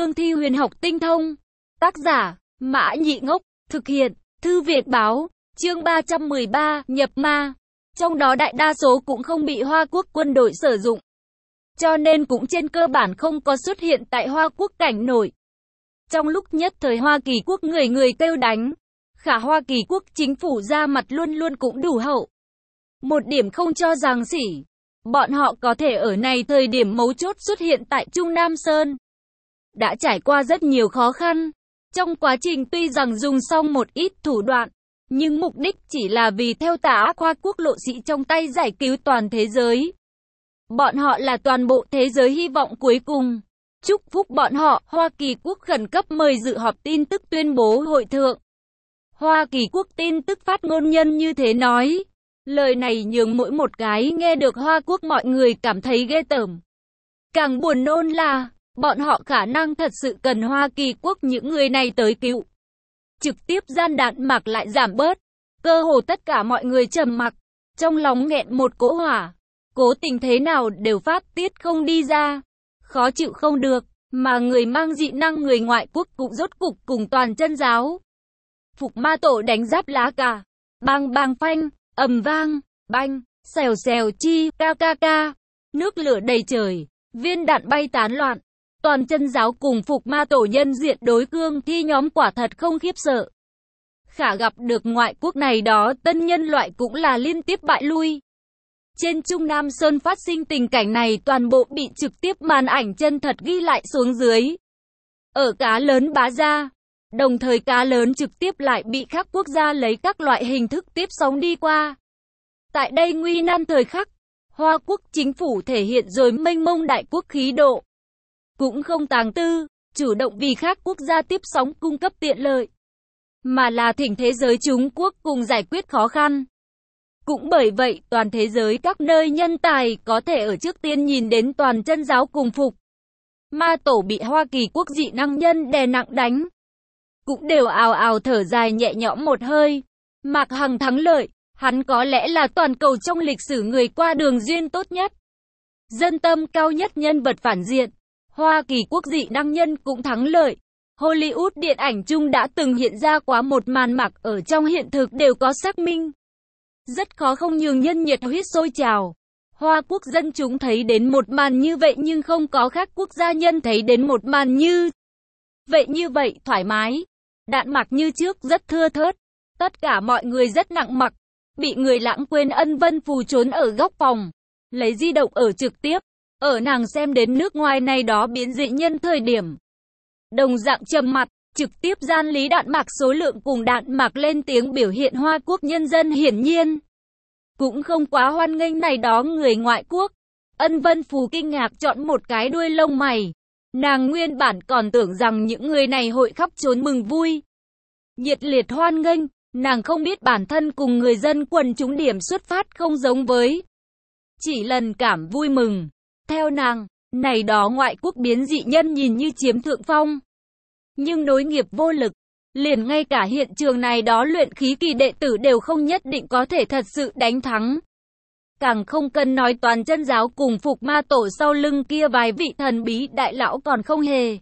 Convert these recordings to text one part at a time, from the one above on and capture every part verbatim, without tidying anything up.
cương thi huyền học tinh thông. Tác giả, Mã Nhị Ngốc, thực hiện, Thư Việt Báo, chương ba trăm mười ba, nhập ma. Trong đó đại đa số cũng không bị Hoa Quốc quân đội sử dụng. Cho nên cũng trên cơ bản không có xuất hiện tại Hoa Quốc cảnh nổi. Trong lúc nhất thời Hoa Kỳ Quốc người người kêu đánh, khả Hoa Kỳ Quốc chính phủ ra mặt luôn luôn cũng đủ hậu. Một điểm không cho rằng xỉ, bọn họ có thể ở này thời điểm mấu chốt xuất hiện tại Trung Nam Sơn. Đã trải qua rất nhiều khó khăn. Trong quá trình tuy rằng dùng xong một ít thủ đoạn, nhưng mục đích chỉ là vì theo tà Hoa Quốc lộ sĩ trong tay giải cứu toàn thế giới. Bọn họ là toàn bộ thế giới hy vọng cuối cùng. Chúc phúc bọn họ. Hoa Kỳ Quốc khẩn cấp mời dự họp tin tức tuyên bố hội thượng. Hoa Kỳ Quốc tin tức phát ngôn nhân như thế nói. Lời này nhường mỗi một cái nghe được Hoa Quốc mọi người cảm thấy ghê tởm. Càng buồn nôn là, bọn họ khả năng thật sự cần Hoa Kỳ Quốc những người này tới cứu. Trực tiếp gian đạn mạc lại giảm bớt. Cơ hồ tất cả mọi người trầm mặc, trong lòng nghẹn một cỗ hỏa. Cố tình thế nào đều phát tiết không đi ra. Khó chịu không được, mà người mang dị năng người ngoại quốc cũng rốt cục cùng toàn chân giáo. Phục ma tổ đánh giáp lá cà. Bang bang phanh, ầm vang, banh, xèo xèo chi, ca ca ca. Nước lửa đầy trời, viên đạn bay tán loạn. Toàn chân giáo cùng phục ma tổ nhân diện đối cương thi nhóm quả thật không khiếp sợ. Khả gặp được ngoại quốc này đó tân nhân loại cũng là liên tiếp bại lui. Trên Trung Nam Sơn phát sinh tình cảnh này toàn bộ bị trực tiếp màn ảnh chân thật ghi lại xuống dưới. Ở cá lớn bá ra, đồng thời cá lớn trực tiếp lại bị các quốc gia lấy các loại hình thức tiếp sóng đi qua. Tại đây nguy nan thời khắc, Hoa Quốc chính phủ thể hiện rồi mênh mông đại quốc khí độ. Cũng không tàng tư, chủ động vì các quốc gia tiếp sóng cung cấp tiện lợi, mà là thỉnh thế giới Trung Quốc cùng giải quyết khó khăn. Cũng bởi vậy toàn thế giới các nơi nhân tài có thể ở trước tiên nhìn đến toàn chân giáo cùng phục ma tổ bị Hoa Kỳ Quốc dị năng nhân đè nặng đánh. Cũng đều ào ào thở dài nhẹ nhõm một hơi. Mạc Hằng thắng lợi, hắn có lẽ là toàn cầu trong lịch sử người qua đường duyên tốt nhất. Dân tâm cao nhất nhân vật phản diện. Hoa Kỳ Quốc dị năng nhân cũng thắng lợi. Hollywood điện ảnh chung đã từng hiện ra quá một màn mặc ở trong hiện thực đều có xác minh. Rất khó không nhường nhân nhiệt huyết sôi trào. Hoa Quốc dân chúng thấy đến một màn như vậy nhưng không có khác quốc gia nhân thấy đến một màn như vậy như vậy thoải mái. Đạn mặc như trước rất thưa thớt. Tất cả mọi người rất nặng mặc. Bị người lãng quên Ân Vân Phù trốn ở góc phòng. Lấy di động ở trực tiếp. Ở nàng xem đến nước ngoài này đó biến dị nhân thời điểm. Đồng dạng trầm mặt. Trực tiếp gian lý đạn mạc số lượng cùng đạn mạc lên tiếng biểu hiện Hoa Quốc nhân dân hiển nhiên cũng không quá hoan nghênh này đó người ngoại quốc. Ân Vân Phù kinh ngạc chọn một cái đuôi lông mày. Nàng nguyên bản còn tưởng rằng những người này hội khắp trốn mừng vui, nhiệt liệt hoan nghênh. Nàng không biết bản thân cùng người dân quần chúng điểm xuất phát không giống với, chỉ lần cảm vui mừng. Theo nàng, này đó ngoại quốc biến dị nhân nhìn như chiếm thượng phong, nhưng nối nghiệp vô lực, liền ngay cả hiện trường này đó luyện khí kỳ đệ tử đều không nhất định có thể thật sự đánh thắng. Càng không cần nói toàn chân giáo cùng phục ma tổ sau lưng kia vài vị thần bí đại lão còn không hề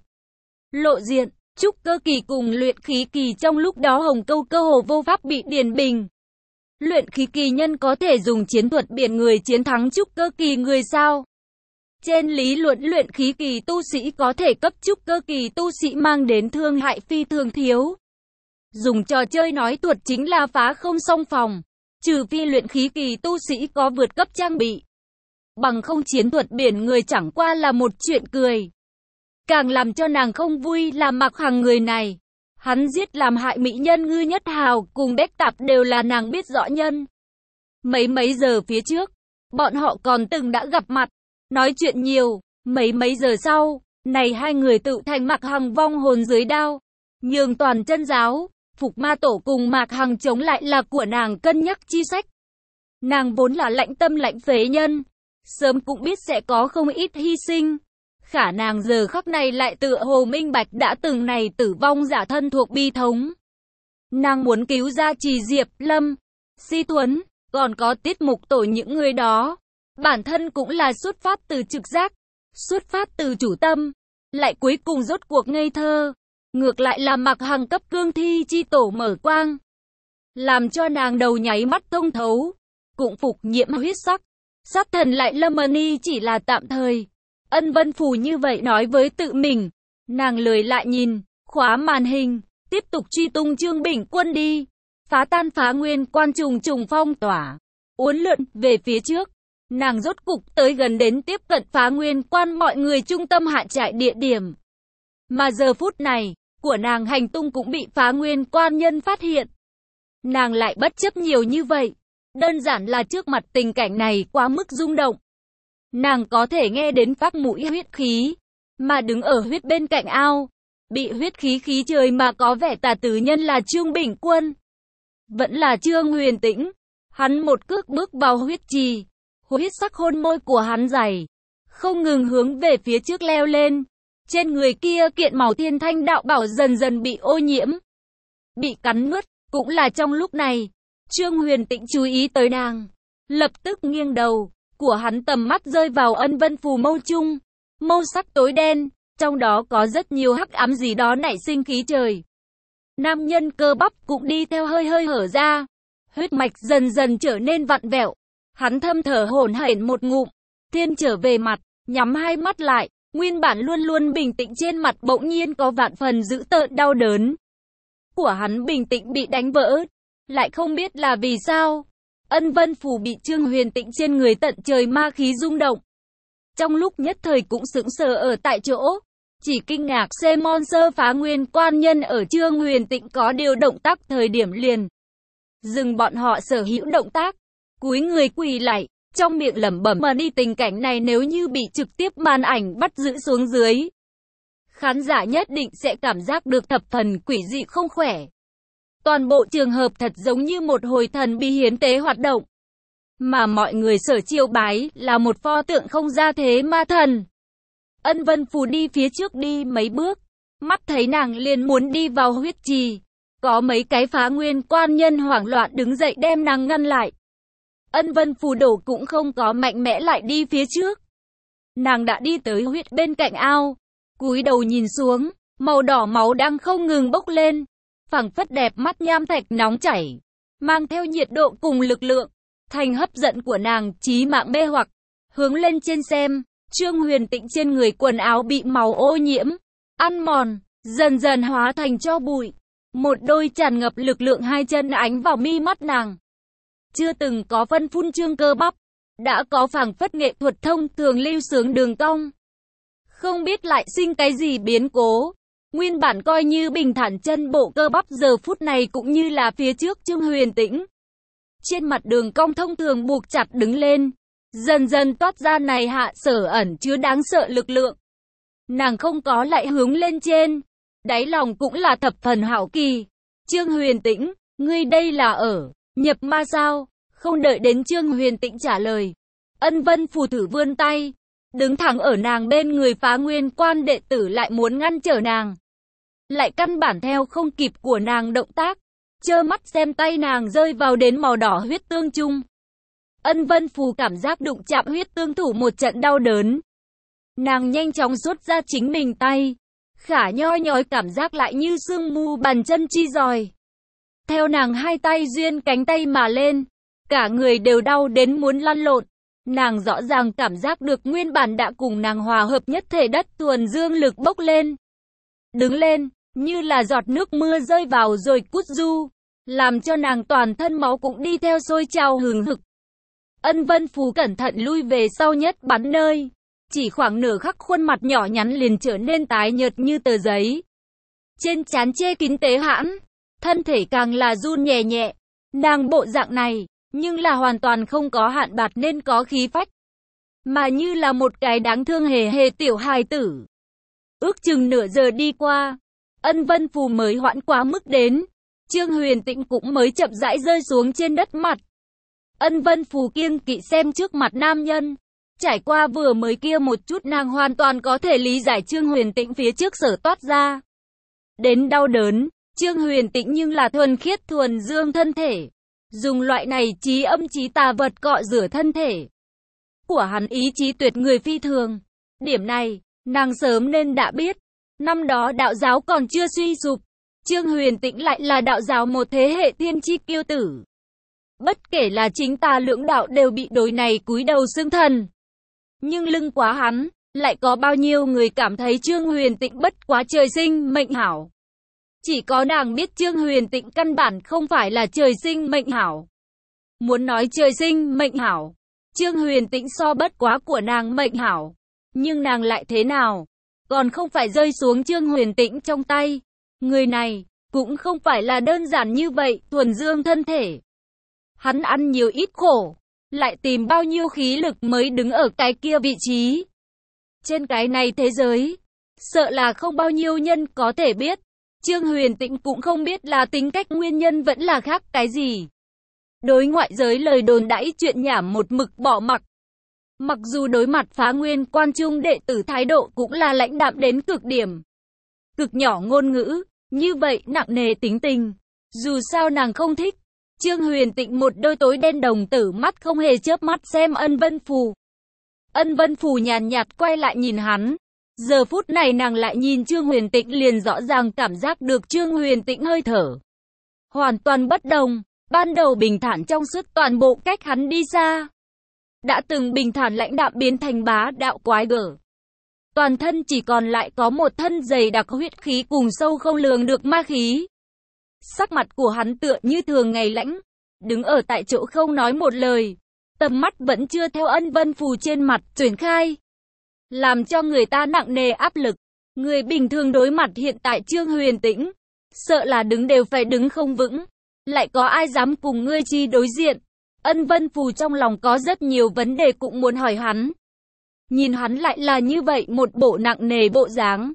lộ diện. Trúc cơ kỳ cùng luyện khí kỳ trong lúc đó hồng câu cơ hồ vô pháp bị điền bình. Luyện khí kỳ nhân có thể dùng chiến thuật biển người chiến thắng trúc cơ kỳ người sao? Trên lý luận luyện khí kỳ tu sĩ có thể cấp trúc cơ kỳ tu sĩ mang đến thương hại phi thường thiếu. Dùng trò chơi nói tuột chính là phá không song phòng. Trừ phi luyện khí kỳ tu sĩ có vượt cấp trang bị. Bằng không chiến thuật biển người chẳng qua là một chuyện cười. Càng làm cho nàng không vui là Mạc Hằng người này. Hắn giết làm hại mỹ nhân Ngư Nhất Hào cùng Đếch Tạp đều là nàng biết rõ nhân. Mấy mấy giờ phía trước, bọn họ còn từng đã gặp mặt, nói chuyện nhiều. Mấy mấy giờ sau, này hai người tự thành Mạc Hằng vong hồn dưới đao. Nhường toàn chân giáo, phục ma tổ cùng Mạc Hằng chống lại là của nàng cân nhắc chi sách. Nàng vốn là lạnh tâm lạnh phế nhân, sớm cũng biết sẽ có không ít hy sinh. Khả nàng giờ khắc này lại tựa hồ minh bạch đã từng này tử vong giả thân thuộc bi thống. Nàng muốn cứu ra Trì Diệp, Lâm, Si Thuấn, còn có tiết mục tổ những người đó. Bản thân cũng là xuất phát từ trực giác, xuất phát từ chủ tâm. lại cuối cùng rốt cuộc ngây thơ. Ngược lại là Mạc Hằng cấp cương thi chi tổ mở quang, làm cho nàng đầu nháy mắt thông thấu, cũng phục nhiễm huyết sắc. Sát thần lại lâm ni chỉ là tạm thời. Ân Vân Phù như vậy nói với tự mình. Nàng lười lại nhìn, khóa màn hình, tiếp tục truy tung Trương Bình Quân đi. Phá tan Phá Nguyên Quan trùng trùng phong tỏa, uốn lượn về phía trước. Nàng rốt cục tới gần đến tiếp cận Phá Nguyên Quan mọi người trung tâm hạ trại địa điểm. Mà giờ phút này, của nàng hành tung cũng bị Phá Nguyên Quan nhân phát hiện. Nàng lại bất chấp nhiều như vậy. Đơn giản là trước mặt tình cảnh này quá mức rung động. Nàng có thể nghe đến phát mũi huyết khí, mà đứng ở huyết bên cạnh ao, bị huyết khí khí trời mà có vẻ tà tứ nhân là Trương Bình Quân. Vẫn là Trương Huyền Tĩnh. Hắn một cước bước vào huyết trì, huyết sắc hôn môi của hắn dày, không ngừng hướng về phía trước leo lên. Trên người kia kiện màu thiên thanh đạo bảo dần dần bị ô nhiễm, bị cắn nuốt. Cũng là trong lúc này, Trương Huyền Tĩnh chú ý tới nàng, lập tức nghiêng đầu, của hắn tầm mắt rơi vào Ân Vân Phù mâu chung, mâu sắc tối đen, trong đó có rất nhiều hắc ám gì đó nảy sinh khí trời. Nam nhân cơ bắp cũng đi theo hơi hơi hở ra, huyết mạch dần dần trở nên vặn vẹo. Hắn thâm thở hổn hển một ngụm, thiên trở về mặt, nhắm hai mắt lại, nguyên bản luôn luôn bình tĩnh trên mặt bỗng nhiên có vạn phần dữ tợn đau đớn. Của hắn bình tĩnh bị đánh vỡ, lại không biết là vì sao. Ân Vân Phù bị Trương Huyền Tĩnh trên người tận trời ma khí rung động. Trong lúc nhất thời cũng sững sờ ở tại chỗ, chỉ kinh ngạc xem Monster Phá Nguyên Quan nhân ở Trương Huyền Tĩnh có điều động tác thời điểm liền dừng bọn họ sở hữu động tác, cúi người quỳ lại, trong miệng lẩm bẩm mà đi. Tình cảnh này nếu như bị trực tiếp màn ảnh bắt giữ xuống dưới, khán giả nhất định sẽ cảm giác được thập phần quỷ dị không khỏe. Toàn bộ trường hợp thật giống như một hồi thần bí hiến tế hoạt động. Mà mọi người sở chiêu bái là một pho tượng không ra thế ma thần. Ân Vân Phù đi phía trước đi mấy bước, mắt thấy nàng liền muốn đi vào huyết trì. Có mấy cái Phá Nguyên Quan nhân hoảng loạn đứng dậy đem nàng ngăn lại. Ân Vân Phù đổ cũng không có mạnh mẽ lại đi phía trước. Nàng đã đi tới huyết bên cạnh ao, cúi đầu nhìn xuống, màu đỏ máu đang không ngừng bốc lên, phảng phất đẹp mắt nham thạch nóng chảy, mang theo nhiệt độ cùng lực lượng, thành hấp dẫn của nàng chí mạng mê hoặc. Hướng lên trên xem, Trương Huyền Tĩnh trên người quần áo bị máu ô nhiễm, ăn mòn, dần dần hóa thành tro bụi. Một đôi tràn ngập lực lượng hai chân ánh vào mi mắt nàng. Chưa từng có phân phun trương cơ bắp, đã có phảng phất nghệ thuật thông thường lưu sướng đường cong. Không biết lại sinh cái gì biến cố. Nguyên bản coi như bình thản chân bộ cơ bắp giờ phút này cũng như là phía trước Trương Huyền Tĩnh. Trên mặt đường cong thông thường buộc chặt đứng lên, dần dần toát ra này hạ sở ẩn chứa đáng sợ lực lượng. Nàng không có lại hướng lên trên, đáy lòng cũng là thập phần hảo kỳ. Trương Huyền Tĩnh, ngươi đây là ở nhập ma sao? Không đợi đến Trương Huyền Tĩnh trả lời, Ân Vân Phù thử vươn tay, đứng thẳng ở nàng bên người. Phá Nguyên Quan đệ tử lại muốn ngăn trở nàng, lại căn bản theo không kịp của nàng động tác, trơ mắt xem tay nàng rơi vào đến màu đỏ huyết tương chung. Ân Vân Phù cảm giác đụng chạm huyết tương thủ một trận đau đớn. Nàng nhanh chóng rút ra chính mình tay, khả nhoi nhói cảm giác lại như sương mu bàn chân chi giòi. Theo nàng hai tay duyên cánh tay mà lên, cả người đều đau đến muốn lăn lộn. Nàng rõ ràng cảm giác được nguyên bản đã cùng nàng hòa hợp nhất thể đất thuần dương lực bốc lên, đứng lên, như là giọt nước mưa rơi vào rồi cút du, làm cho nàng toàn thân máu cũng đi theo sôi trào hừng hực. Ân Vân Phù cẩn thận lui về sau nhất bắn nơi, chỉ khoảng nửa khắc khuôn mặt nhỏ nhắn liền trở nên tái nhợt như tờ giấy. Trên trán che kín tế hãn, thân thể càng là run nhẹ nhẹ. Nàng bộ dạng này, nhưng là hoàn toàn không có hạn bạt nên có khí phách, mà như là một cái đáng thương hề hề tiểu hài tử. Ước chừng nửa giờ đi qua, Ân Vân Phù mới hoãn quá mức đến, Trương Huyền Tĩnh cũng mới chậm rãi rơi xuống trên đất mặt. Ân Vân Phù kiêng kỵ xem trước mặt nam nhân, trải qua vừa mới kia một chút nàng hoàn toàn có thể lý giải Trương Huyền Tĩnh phía trước sở toát ra đến đau đớn. Trương Huyền Tĩnh nhưng là thuần khiết thuần dương thân thể, dùng loại này chí âm chí tà vật cọ rửa thân thể của hắn, ý chí tuyệt người phi thường. Điểm này, Nàng sớm nên đã biết, năm đó đạo giáo còn chưa suy sụp, Trương Huyền Tĩnh lại là đạo giáo một thế hệ thiên chi kiêu tử. Bất kể là chính tà lưỡng đạo đều bị đối này cúi đầu xưng thần. Nhưng lưng quá hắn, lại có bao nhiêu người cảm thấy Trương Huyền Tĩnh bất quá trời sinh mệnh hảo. Chỉ có nàng biết Trương Huyền Tĩnh căn bản không phải là trời sinh mệnh hảo. Muốn nói trời sinh mệnh hảo, Trương Huyền Tĩnh so bất quá của nàng mệnh hảo. Nhưng nàng lại thế nào? Còn không phải rơi xuống Trương Huyền Tĩnh trong tay. Người này, cũng không phải là đơn giản như vậy, thuần dương thân thể. Hắn ăn nhiều ít khổ, lại tìm bao nhiêu khí lực mới đứng ở cái kia vị trí. Trên cái này thế giới, sợ là không bao nhiêu nhân có thể biết. Trương Huyền Tĩnh cũng không biết là tính cách nguyên nhân vẫn là khác cái gì. Đối ngoại giới lời đồn đãi chuyện nhảm một mực bỏ mặc. Mặc dù đối mặt Phá Nguyên Quan Trung đệ tử thái độ cũng là lãnh đạm đến cực điểm. Cực nhỏ ngôn ngữ, như vậy nặng nề tính tình. Dù sao nàng không thích. Trương Huyền Tĩnh một đôi tối đen đồng tử mắt không hề chớp mắt xem Ân Vân Phù. Ân Vân Phù nhàn nhạt quay lại nhìn hắn. Giờ phút này nàng lại nhìn Trương Huyền Tĩnh liền rõ ràng cảm giác được Trương Huyền Tĩnh hơi thở. Hoàn toàn bất đồng, ban đầu bình thản trong suốt toàn bộ cách hắn đi xa. Đã từng bình thản lãnh đạm biến thành bá đạo quái gở. Toàn thân chỉ còn lại có một thân dày đặc huyết khí cùng sâu không lường được ma khí. Sắc mặt của hắn tựa như thường ngày lãnh, đứng ở tại chỗ không nói một lời. Tầm mắt vẫn chưa theo Ân Vân Phù trên mặt chuyển khai. Làm cho người ta nặng nề áp lực. Người bình thường đối mặt hiện tại Trương Huyền Tĩnh, sợ là đứng đều phải đứng không vững. Lại có ai dám cùng ngươi chi đối diện? Ân Vân Phù trong lòng có rất nhiều vấn đề cũng muốn hỏi hắn. Nhìn hắn lại là như vậy một bộ nặng nề bộ dáng.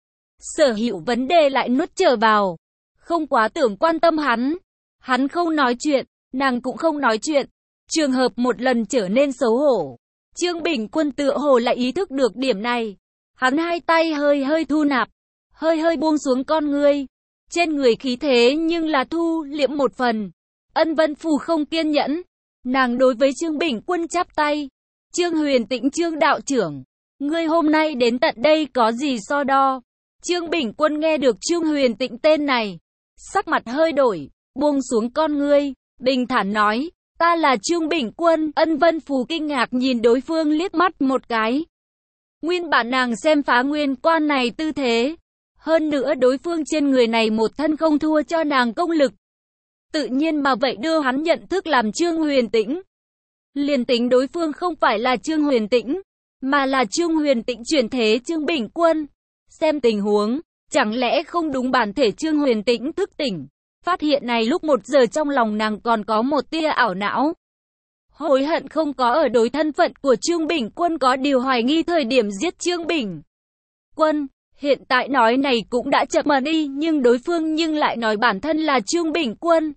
Sở hữu vấn đề lại nuốt trở vào. Không quá tưởng quan tâm hắn. Hắn không nói chuyện, nàng cũng không nói chuyện. Trường hợp một lần trở nên xấu hổ. Trương Bình Quân tựa hồ lại ý thức được điểm này. Hắn hai tay hơi hơi thu nạp, hơi hơi buông xuống con ngươi. Trên người khí thế nhưng là thu liễm một phần. Ân Vân Phù không kiên nhẫn. Nàng đối với Trương Bình Quân chắp tay. Trương Huyền Tĩnh Trương đạo trưởng, ngươi hôm nay đến tận đây có gì so đo? Trương Bình Quân nghe được Trương Huyền Tĩnh tên này, sắc mặt hơi đổi, buông xuống con ngươi, bình thản nói, ta là Trương Bình Quân. Ân Vân Phù kinh ngạc nhìn đối phương liếc mắt một cái. Nguyên bản nàng xem Phá Nguyên Quan này tư thế, hơn nữa đối phương trên người này một thân không thua cho nàng công lực. Tự nhiên mà vậy đưa hắn nhận thức làm Trương Huyền Tĩnh. Liền tính đối phương không phải là Trương Huyền Tĩnh, mà là Trương Huyền Tĩnh chuyển thế Trương Bình Quân. Xem tình huống, chẳng lẽ không đúng bản thể Trương Huyền Tĩnh thức tỉnh. Phát hiện này lúc một giờ trong lòng nàng còn có một tia ảo não. Hối hận không có ở đối thân phận của Trương Bình Quân có điều hoài nghi thời điểm giết Trương Bình Quân. Hiện tại nói này cũng đã chậm mà đi, nhưng đối phương nhưng lại nói bản thân là Trương Bình Quân.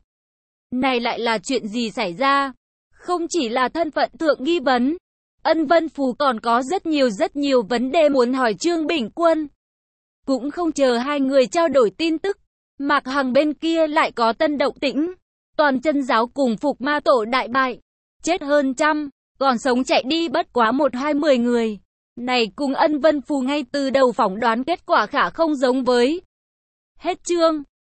Này lại là chuyện gì xảy ra? Không chỉ là thân phận thượng nghi vấn, Ân Vân Phù còn có rất nhiều rất nhiều vấn đề muốn hỏi Trương Bình Quân. Cũng không chờ hai người trao đổi tin tức, Mạc Hằng bên kia lại có tân động tĩnh. Toàn chân giáo cùng Phục Ma Tổ đại bại, chết hơn trăm, còn sống chạy đi bất quá một hai mười người. Này cùng Ân Vân Phù ngay từ đầu phỏng đoán kết quả khả không giống với. Hết chương.